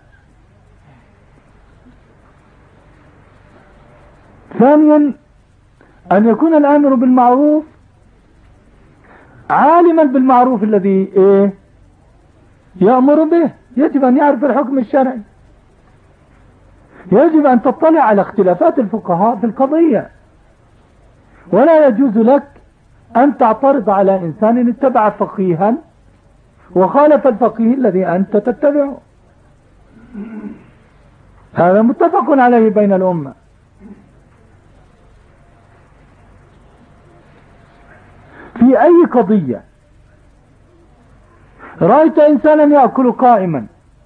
ثانيا أن يكون الآمر بالمعروف عالما بالمعروف الذي يأمر به، يجب أن يعرف الحكم الشرعي، يجب أن تطلع على اختلافات الفقهاء في القضية، ولا يجوز لك أن تعترض على إنسان اتبع فقيها وخالف الفقيه الذي أنت تتبعه. هذا متفق عليه بين الأمة. في أي قضية رأيت إنسانا يأكل قائما،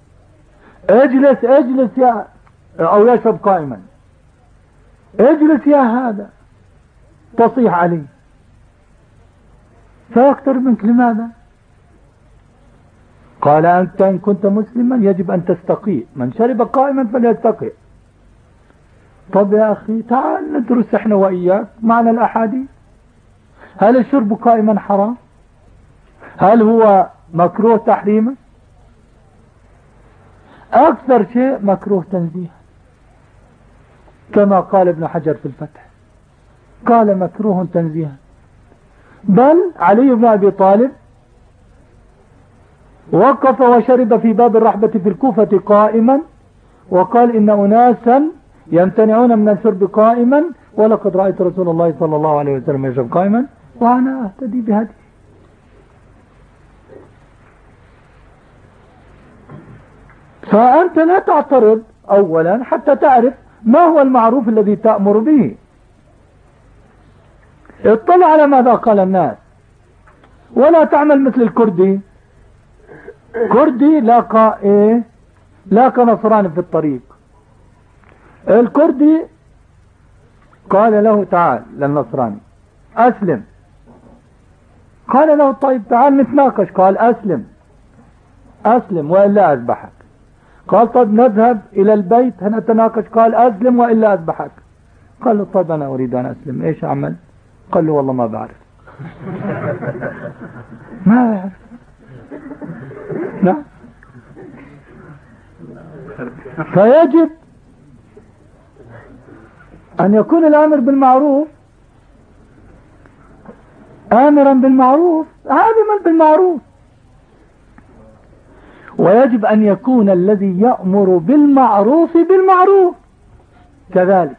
اجلس يا، أو يشرب قائما، اجلس يا هذا، تصيح عليه فيقترب منك. لماذا؟ قال أنت إن كنت مسلما يجب أن تستقي، من شرب قائما فليستقي. طب يا أخي تعال ندرس احنا وإياك معنى الأحاديث. هل الشرب قائما حرام؟ هل هو مكروه تحريما؟ أكثر شيء مكروه تنزيها، كما قال ابن حجر في الفتح، قال مكروه تنزيها. بل علي بن أبي طالب وقف وشرب في باب الرحبة في الكوفة قائما، وقال إن أناسا يمتنعون من الشرب قائما، ولقد رأيت رسول الله صلى الله عليه وسلم يشرب قائما وأنا أهتدي بهذه. فأنت لا تعترض أولا حتى تعرف ما هو المعروف الذي تأمر به. اطلع على ماذا قال الناس، ولا تعمل مثل الكردي. كردي لاقى نصراني في الطريق. الكردي قال له تعال للنصراني أسلم. قال له طيب تعال نتناقش. قال أسلم وإلا أذبحك. قال طيب نذهب إلى البيت نتناقش. قال أسلم وإلا أذبحك. قال له طيب أنا أريد أن أسلم، إيش أعمل؟ قال له والله ما بعرف. ما بعرف. نعم. فيجب أن يكون الآمر بالمعروف آمرا بالمعروف عالما بالمعروف، ويجب أن يكون الذي يأمر بالمعروف بالمعروف كذلك.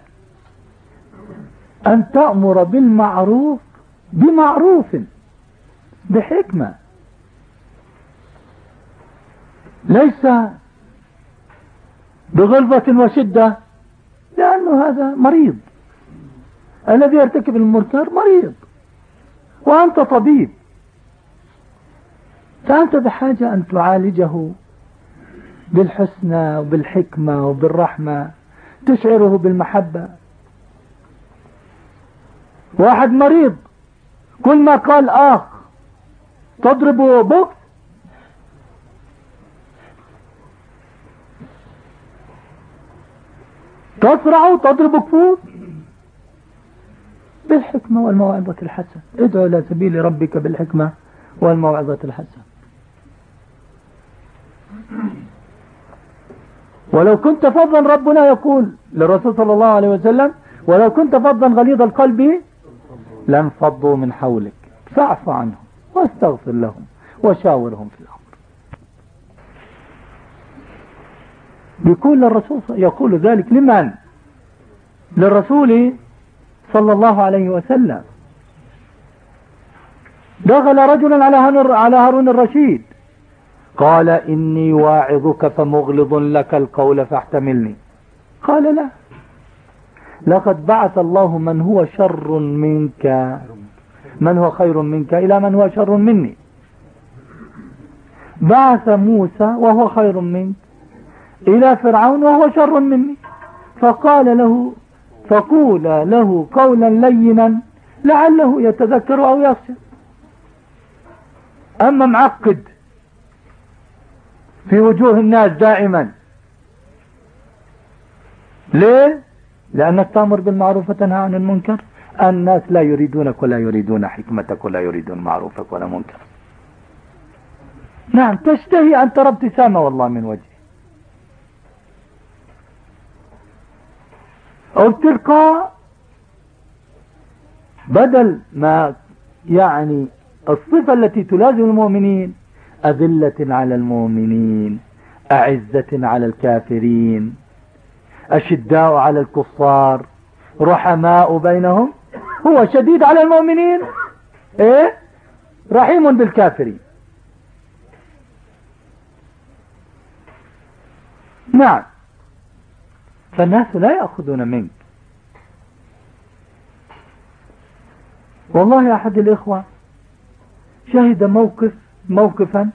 أن تأمر بالمعروف بمعروف بحكمة، ليس بغلظة وشدة، لأنه هذا مريض. الذي يرتكب المنكر مريض وأنت طبيب، فأنت بحاجة أن تعالجه بالحسنى وبالحكمة وبالرحمة، تشعره بالمحبة. واحد مريض كل ما قال آخ تضربه بوكس، تصرعه تضربه كفوف. بالحكمة والموعظة الحسنة، ادعو إلى سبيل ربك بالحكمة والموعظة الحسنة. ولو كنت فظا، ربنا يقول للرسول صلى الله عليه وسلم ولو كنت فظا غليظ القلب لانفضوا من حولك فاعف عنهم واستغفر لهم وشاورهم في الأمر. بيقول للرسول يقول ذلك لمن؟ للرسول صلى الله عليه وسلم. دخل رجل على هارون الرشيد قال إني واعظك فمغلظ لك القول فاحتملني. قال لا، لقد بعث الله من هو شر منك، من هو خير منك إلى من هو شر مني. بعث موسى وهو خير منك إلى فرعون وهو شر مني، فقال له فقولا له قولا لينا لعله يتذكر أو يخشى. أما معقد في وجوه الناس دائما، ليه؟ لأنك تأمر بالمعروف وتنهى عن المنكر. الناس لا يريدونك ولا يريدون حكمتك ولا يريدون معروفك ولا منكر. نعم، تشتهي أن ترى ابتسامة والله من وجهه، أو تلقى بدل ما يعني الصفة التي تلازم المؤمنين: أذلة على المؤمنين أعزة على الكافرين أشداء على الكفار رحماء بينهم. هو شديد على المؤمنين، إيه؟ رحيم بالكافرين. نعم، فالناس لا يأخذون منك. والله أحد الإخوة شهد موقفا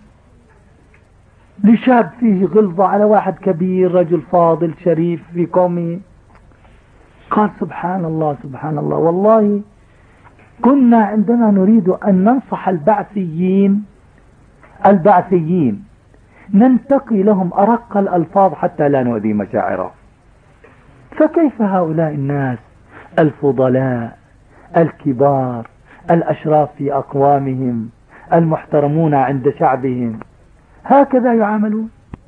لشاب فيه غلظة على واحد كبير، رجل فاضل شريف في قومه. قال سبحان الله سبحان الله، والله كنا عندما نريد أن ننصح البعثيين ننتقي لهم أرق الألفاظ حتى لا نؤذي مشاعرهم، فكيف هؤلاء الناس الفضلاء الكبار الأشراف في أقوامهم المحترمون عند شعبهم هكذا يعاملون؟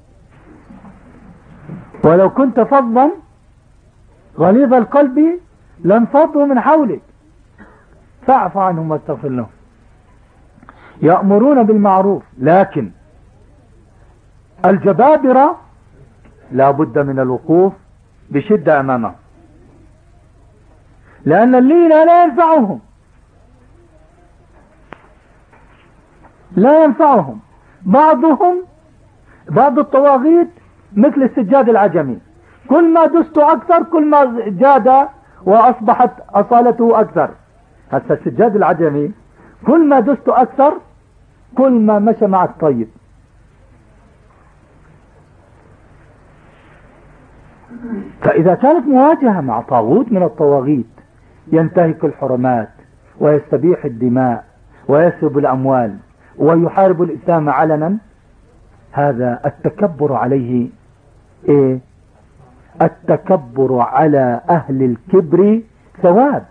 ولو كنت فظا غليظ القلب لانفضوا من حولك، فاعف عنهم واستغفر لهم. يأمرون بالمعروف، لكن الجبابرة لا بد من الوقوف بشدة أمامهم، لأن اللين لا ينفعهم. بعض الطواغيت مثل السجاد العجمي، كل ما دست أكثر كل ما جاد وأصبحت أصالته أكثر. هذا السجاد العجمي كل ما دست أكثر كل ما مشى معك طيب. فإذا كانت مواجهة مع طاغوت من الطواغيت ينتهك الحرمات ويستبيح الدماء ويسرب الأموال ويحارب الإسلام علنا، هذا التكبر عليه إيه؟ التكبر على أهل الكبر ثواب،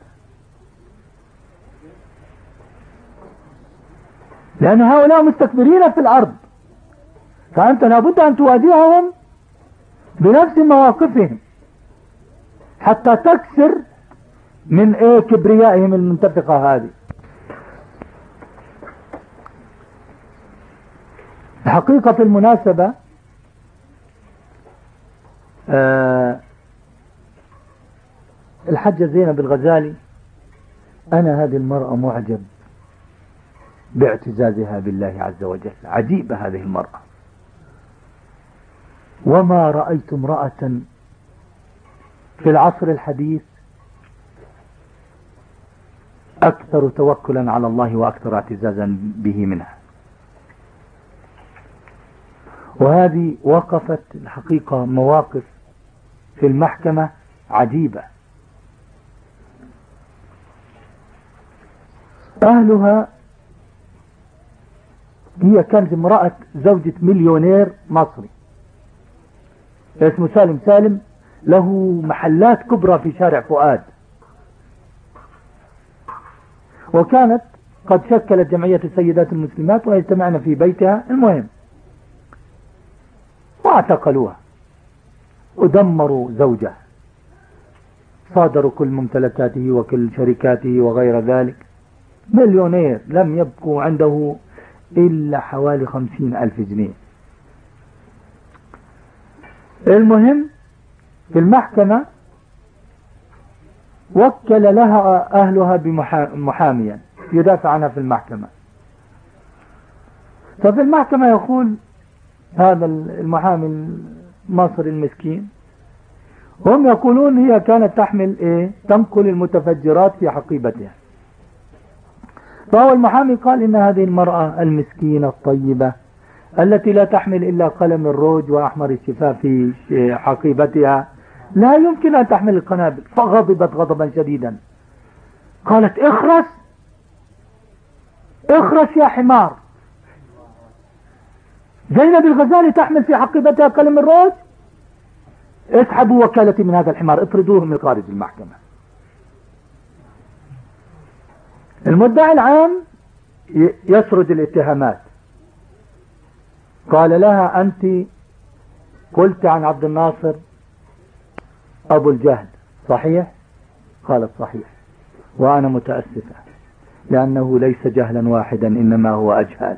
لأن هؤلاء مستكبرين في الأرض، فأنت لابد أن تواجههم بنفس مواقفهم حتى تكسر من كبريائهم المنتفقة هذه. الحقيقة في المناسبة الحجة زينب الغزالي، أنا هذه المرأة معجب باعتزازها بالله عز وجل، عجيبة هذه المرأة، وما رأيت امرأة في العصر الحديث أكثر توكلا على الله وأكثر اعتزازا به منها. وهذه وقفت الحقيقة مواقف في المحكمة عجيبة. أهلها، هي كانت امرأة زوجة مليونير مصري اسمه سالم، له محلات كبرى في شارع فؤاد، وكانت قد شكلت جمعية السيدات المسلمات ويجتمعن في بيتها. المهم واعتقلوها ودمروا زوجها، صادروا كل ممتلكاته وكل شركاته وغير ذلك. مليونير لم يبقوا عنده إلا حوالي 50,000 جنيه. المهم في المحكمة وكل لها أهلها بمحاميا يدافع عنها في المحكمة. ففي المحكمة يقول هذا المحامي المصري المسكين، هم يقولون هي كانت تحمل تنقل المتفجرات في حقيبتها. فهو المحامي قال إن هذه المرأة المسكينة الطيبة التي لا تحمل إلا قلم الروج وأحمر الشفاه في حقيبتها لا يمكن أن تحمل القنابل. فغضبت غضبا شديدا، قالت اخرس اخرس يا حمار، زينب الغزالي تحمل في حقيبتها قلم الروج؟ اسحبوا وكالتي من هذا الحمار، اطردوه من خارج المحكمة. المدعي العام يسرد الاتهامات. قال لها أنت قلت عن عبد الناصر أبو الجهل، صحيح؟ قالت صحيح، وأنا متأسفة لأنه ليس جهلا واحدا إنما هو أجهال.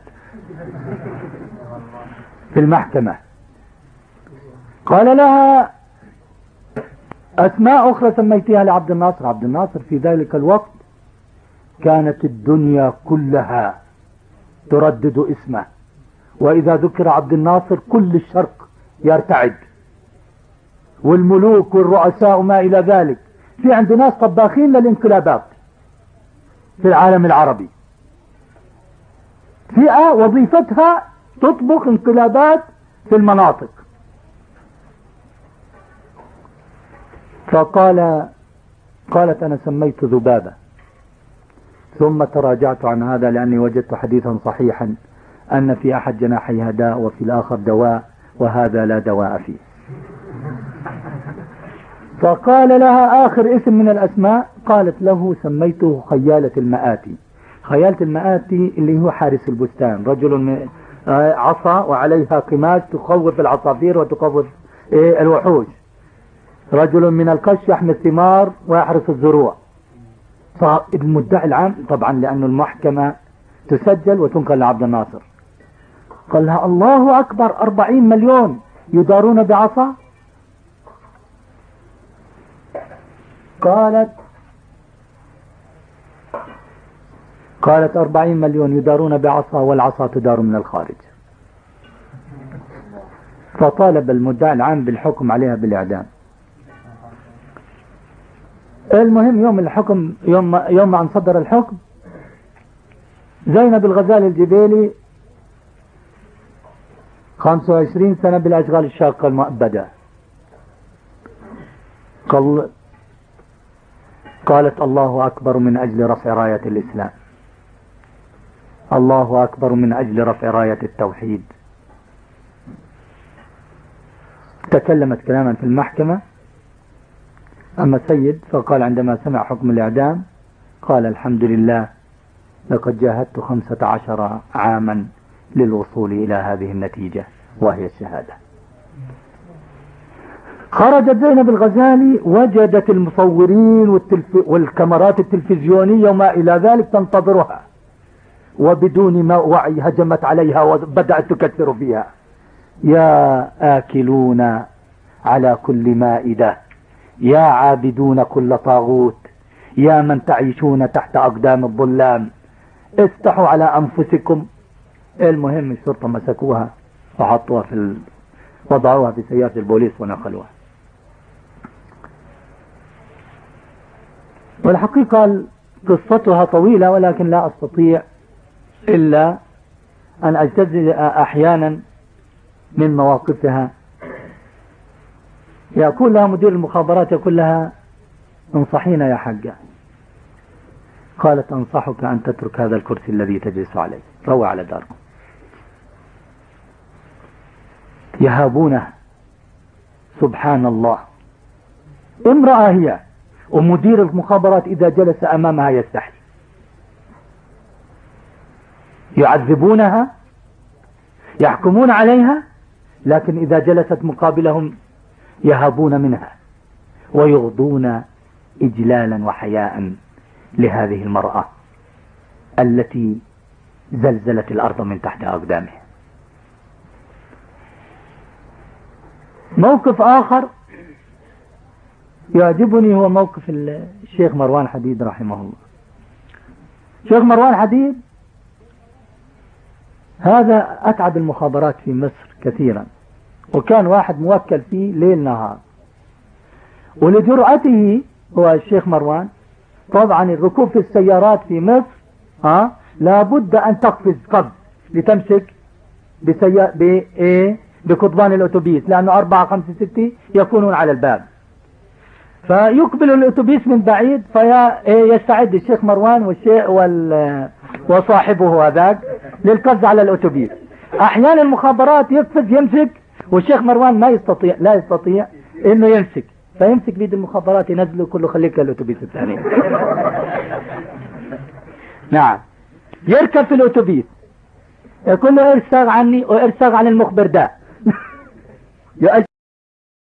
في المحكمة قال لها أسماء أخرى سميتها لعبد الناصر. عبد الناصر في ذلك الوقت كانت الدنيا كلها تردد اسمه، وإذا ذكر عبد الناصر كل الشرق يرتعد، والملوك والرؤساء وما إلى ذلك. في عند ناس طباخين للانقلابات في العالم العربي، فئة وظيفتها تطبخ انقلابات في المناطق. قالت أنا سميت ذبابة، ثم تراجعت عن هذا لأني وجدت حديثا صحيحا أن في أحد جناحيها داء وفي الآخر دواء، وهذا لا دواء فيه. فقال لها آخر اسم من الأسماء، قالت له سميته خيالة المآتي. خيالة المآتي اللي هو حارس البستان، رجل من عصا وعليها قماش تخوف العصافير وتخوف الوحوش، رجل من القش يحمي الثمار ويحرس الزروع. فالمدعي العام طبعا لأن المحكمة تسجل وتنقل لعبد الناصر، قال لها الله أكبر، 40 مليون يدارون بعصا؟ قالت 40 مليون يدارون بعصا والعصا تدار من الخارج. فطالب المدعي العام بالحكم عليها بالإعدام. المهم يوم الحكم، يوم أن صدر الحكم، زينب الغزالي الجبيلي 25 سنة بالأشغال الشاقة المؤبدة. قالت الله أكبر من أجل رفع راية الإسلام، الله أكبر من أجل رفع راية التوحيد. تكلمت كلاما في المحكمة. أما السيد فقال عندما سمع حكم الإعدام قال الحمد لله لقد جاهدت 15 عاما للوصول إلى هذه النتيجة وهي الشهادة. خرجت زينب الغزالي، وجدت المصورين والكاميرات التلفزيونية وما إلى ذلك تنتظرها، وبدون وعي هجمت عليها وبدأت تكثر فيها: يا آكلون على كل مائدة، يا عابدون كل طاغوت، يا من تعيشون تحت أقدام الظلام، استحوا على أنفسكم. المهم الشرطة مسكوها وحطوها وضعوها في سيارة البوليس ونقلوها. والحقيقة قصتها طويلة، ولكن لا أستطيع إلا أن أجتزئ أحيانا من مواقفها. يقول لها مدير المخابرات، يقول لها انصحينا يا حاجة. قالت أنصحك أن تترك هذا الكرسي الذي تجلس عليه، روى على داركم. يهابونه، سبحان الله. امرأة هي، ومدير المخابرات إذا جلس أمامها يستحي. يعذبونها، يحكمون عليها، لكن إذا جلست مقابلهم يهابون منها ويغضون إجلالا وحياء لهذه المرأة التي زلزلت الأرض من تحت أقدامها. موقف آخر يعجبني هو موقف الشيخ مروان حديد رحمه الله. الشيخ مروان حديد هذا أتعب المخابرات في مصر كثيرا، وكان واحد موكل فيه ليل نهار، ولجرأته هو الشيخ مروان. طبعا الركوب في السيارات في مصر لابد أن تقفز قفز لتمسك بقضبان الأتوبيس، لأنه 4 5 6 يكونون على الباب، فيقبل الأتوبيس من بعيد فيستعد الشيخ مروان وصاحبه هذاك للقفز على الأتوبيس. أحيانا المخابرات يقفز يمسك، والشيخ مروان لا يستطيع إنه يمسك، فيمسك بيد المخابرات ينزله كله خليك الأتوبيس الثاني. نعم، يركب في الأتوبيس يقول له ارسغ عني وارسغ عن المخبر ده.